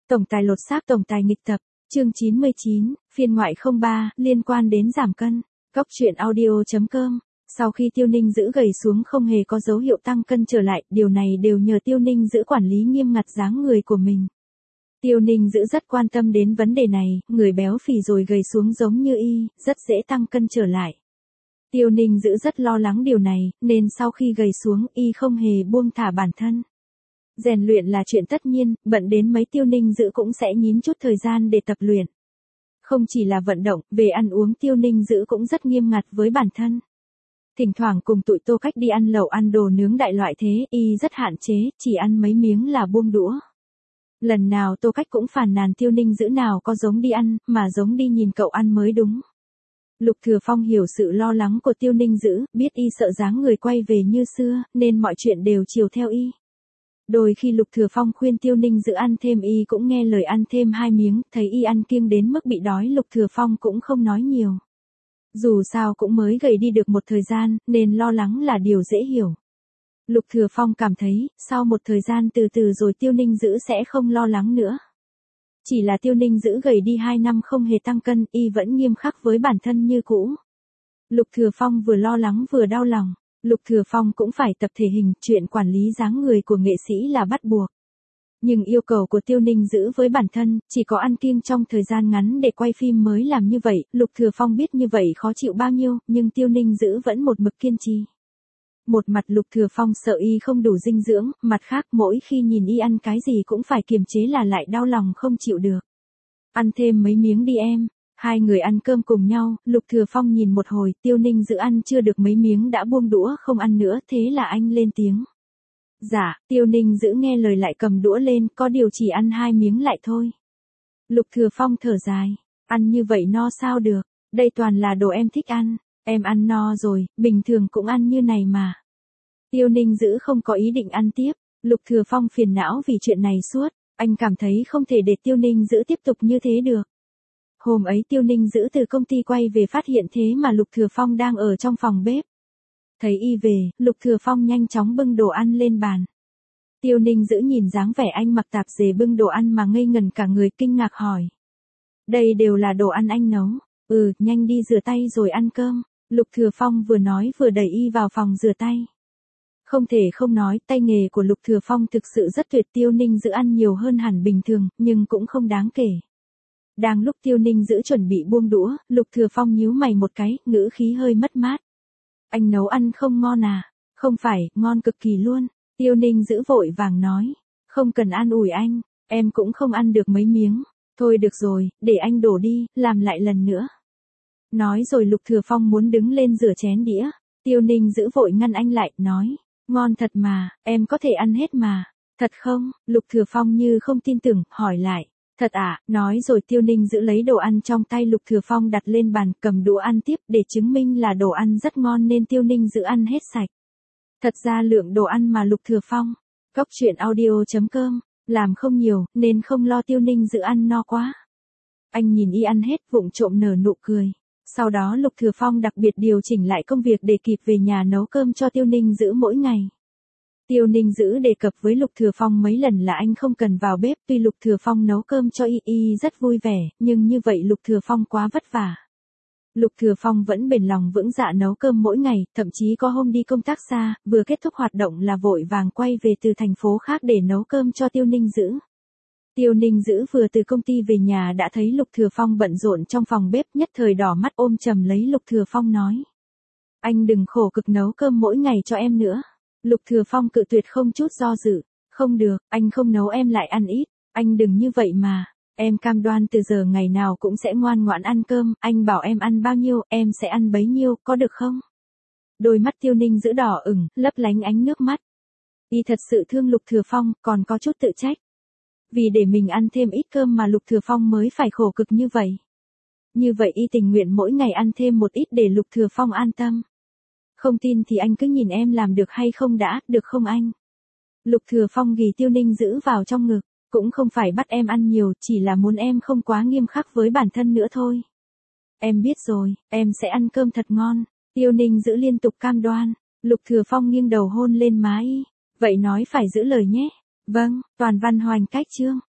Tổng tài lột xác tổng tài nghịch tập, chương 99, phiên ngoại 03, liên quan đến giảm cân. Góc truyện audio.com. Sau khi Tiêu Ninh Dữ gầy xuống không hề có dấu hiệu tăng cân trở lại, điều này đều nhờ Tiêu Ninh Dữ quản lý nghiêm ngặt dáng người của mình. Tiêu Ninh Dữ rất quan tâm đến vấn đề này, người béo phì rồi gầy xuống giống như y, rất dễ tăng cân trở lại. Tiêu Ninh Dữ rất lo lắng điều này, nên sau khi gầy xuống y không hề buông thả bản thân. Rèn luyện là chuyện tất nhiên, bận đến mấy Tiêu Ninh Dữ cũng sẽ nhín chút thời gian để tập luyện. Không chỉ là vận động, về ăn uống Tiêu Ninh Dữ cũng rất nghiêm ngặt với bản thân. Thỉnh thoảng cùng tụi Tô Cách đi ăn lẩu ăn đồ nướng đại loại thế, y rất hạn chế, chỉ ăn mấy miếng là buông đũa. Lần nào Tô Cách cũng phàn nàn Tiêu Ninh Dữ nào có giống đi ăn, mà giống đi nhìn cậu ăn mới đúng. Lục Thừa Phong hiểu sự lo lắng của Tiêu Ninh Dữ, biết y sợ dáng người quay về như xưa, nên mọi chuyện đều chiều theo y. Đôi khi Lục Thừa Phong khuyên Tiêu Ninh Dữ ăn thêm y cũng nghe lời ăn thêm 2 miếng, thấy y ăn kiêng đến mức bị đói Lục Thừa Phong cũng không nói nhiều. Dù sao cũng mới gầy đi được một thời gian, nên lo lắng là điều dễ hiểu. Lục Thừa Phong cảm thấy, sau một thời gian từ từ rồi Tiêu Ninh Dữ sẽ không lo lắng nữa. Chỉ là Tiêu Ninh Dữ gầy đi 2 năm không hề tăng cân, y vẫn nghiêm khắc với bản thân như cũ. Lục Thừa Phong vừa lo lắng vừa đau lòng. Lục Thừa Phong cũng phải tập thể hình, chuyện quản lý dáng người của nghệ sĩ là bắt buộc. Nhưng yêu cầu của Tiêu Ninh Dữ với bản thân, chỉ có ăn kiêng trong thời gian ngắn để quay phim mới làm như vậy, Lục Thừa Phong biết như vậy khó chịu bao nhiêu, nhưng Tiêu Ninh Dữ vẫn một mực kiên trì. Một mặt Lục Thừa Phong sợ y không đủ dinh dưỡng, mặt khác mỗi khi nhìn y ăn cái gì cũng phải kiềm chế là lại đau lòng không chịu được. Ăn thêm mấy miếng đi em. Hai người ăn cơm cùng nhau, Lục Thừa Phong nhìn một hồi, Tiêu Ninh Dữ ăn chưa được mấy miếng đã buông đũa không ăn nữa, thế là anh lên tiếng. Dạ, Tiêu Ninh Dữ nghe lời lại cầm đũa lên, có điều chỉ ăn 2 miếng lại thôi. Lục Thừa Phong thở dài, ăn như vậy no sao được, đây toàn là đồ em thích ăn, em ăn no rồi, bình thường cũng ăn như này mà. Tiêu Ninh Dữ không có ý định ăn tiếp, Lục Thừa Phong phiền não vì chuyện này suốt, anh cảm thấy không thể để Tiêu Ninh Dữ tiếp tục như thế được. Hôm ấy Tiêu Ninh Dữ từ công ty quay về phát hiện thế mà Lục Thừa Phong đang ở trong phòng bếp. Thấy y về, Lục Thừa Phong nhanh chóng bưng đồ ăn lên bàn. Tiêu Ninh Dữ nhìn dáng vẻ anh mặc tạp dề bưng đồ ăn mà ngây ngẩn cả người kinh ngạc hỏi. Đây đều là đồ ăn anh nấu. Nhanh đi rửa tay rồi ăn cơm. Lục Thừa Phong vừa nói vừa đẩy y vào phòng rửa tay. Không thể không nói, tay nghề của Lục Thừa Phong thực sự rất tuyệt. Tiêu Ninh Dữ ăn nhiều hơn hẳn bình thường, nhưng cũng không đáng kể. Đang lúc Tiêu Ninh Dữ chuẩn bị buông đũa, Lục Thừa Phong nhíu mày một cái, ngữ khí hơi mất mát. Anh nấu ăn không ngon à? Không phải, ngon cực kỳ luôn. Tiêu Ninh Dữ vội vàng nói. Không cần an ủi anh, em cũng không ăn được mấy miếng. Thôi được rồi, để anh đổ đi, làm lại lần nữa. Nói rồi Lục Thừa Phong muốn đứng lên rửa chén đĩa. Tiêu Ninh Dữ vội ngăn anh lại, nói. Ngon thật mà, em có thể ăn hết mà. Thật không? Lục Thừa Phong như không tin tưởng, hỏi lại. Thật à, nói rồi Tiêu Ninh Dữ lấy đồ ăn trong tay Lục Thừa Phong đặt lên bàn, cầm đũa ăn tiếp, để chứng minh là đồ ăn rất ngon nên Tiêu Ninh Dữ ăn hết sạch. Thật ra lượng đồ ăn mà Lục Thừa Phong, góc truyện audio.com, làm không nhiều, nên không lo Tiêu Ninh Dữ ăn no quá. Anh nhìn y ăn hết, vụng trộm nở nụ cười. Sau đó Lục Thừa Phong đặc biệt điều chỉnh lại công việc để kịp về nhà nấu cơm cho Tiêu Ninh Dữ mỗi ngày. Tiêu Ninh Dữ đề cập với Lục Thừa Phong mấy lần là anh không cần vào bếp, tuy Lục Thừa Phong nấu cơm cho y rất vui vẻ, nhưng như vậy Lục Thừa Phong quá vất vả. Lục Thừa Phong vẫn bền lòng vững dạ nấu cơm mỗi ngày, thậm chí có hôm đi công tác xa, vừa kết thúc hoạt động là vội vàng quay về từ thành phố khác để nấu cơm cho Tiêu Ninh Dữ. Tiêu Ninh Dữ vừa từ công ty về nhà đã thấy Lục Thừa Phong bận rộn trong phòng bếp, nhất thời đỏ mắt ôm chầm lấy Lục Thừa Phong nói. Anh đừng khổ cực nấu cơm mỗi ngày cho em nữa. Lục Thừa Phong cự tuyệt không chút do dự. Không được, anh không nấu em lại ăn ít. Anh đừng như vậy mà. Em cam đoan từ giờ ngày nào cũng sẽ ngoan ngoãn ăn cơm. Anh bảo em ăn bao nhiêu, em sẽ ăn bấy nhiêu, có được không? Đôi mắt Tiêu Ninh Dữ đỏ ửng, lấp lánh ánh nước mắt. Y thật sự thương Lục Thừa Phong, còn có chút tự trách. Vì để mình ăn thêm ít cơm mà Lục Thừa Phong mới phải khổ cực như vậy. Như vậy y tình nguyện mỗi ngày ăn thêm một ít để Lục Thừa Phong an tâm. Không tin thì anh cứ nhìn em làm được hay không đã, được không anh? Lục Thừa Phong ghì Tiêu Ninh Dữ vào trong ngực, cũng không phải bắt em ăn nhiều, chỉ là muốn em không quá nghiêm khắc với bản thân nữa thôi. Em biết rồi, em sẽ ăn cơm thật ngon. Tiêu Ninh Dữ liên tục cam đoan. Lục Thừa Phong nghiêng đầu hôn lên má y. Vậy nói phải giữ lời nhé. Vâng, toàn văn hoành cách chương.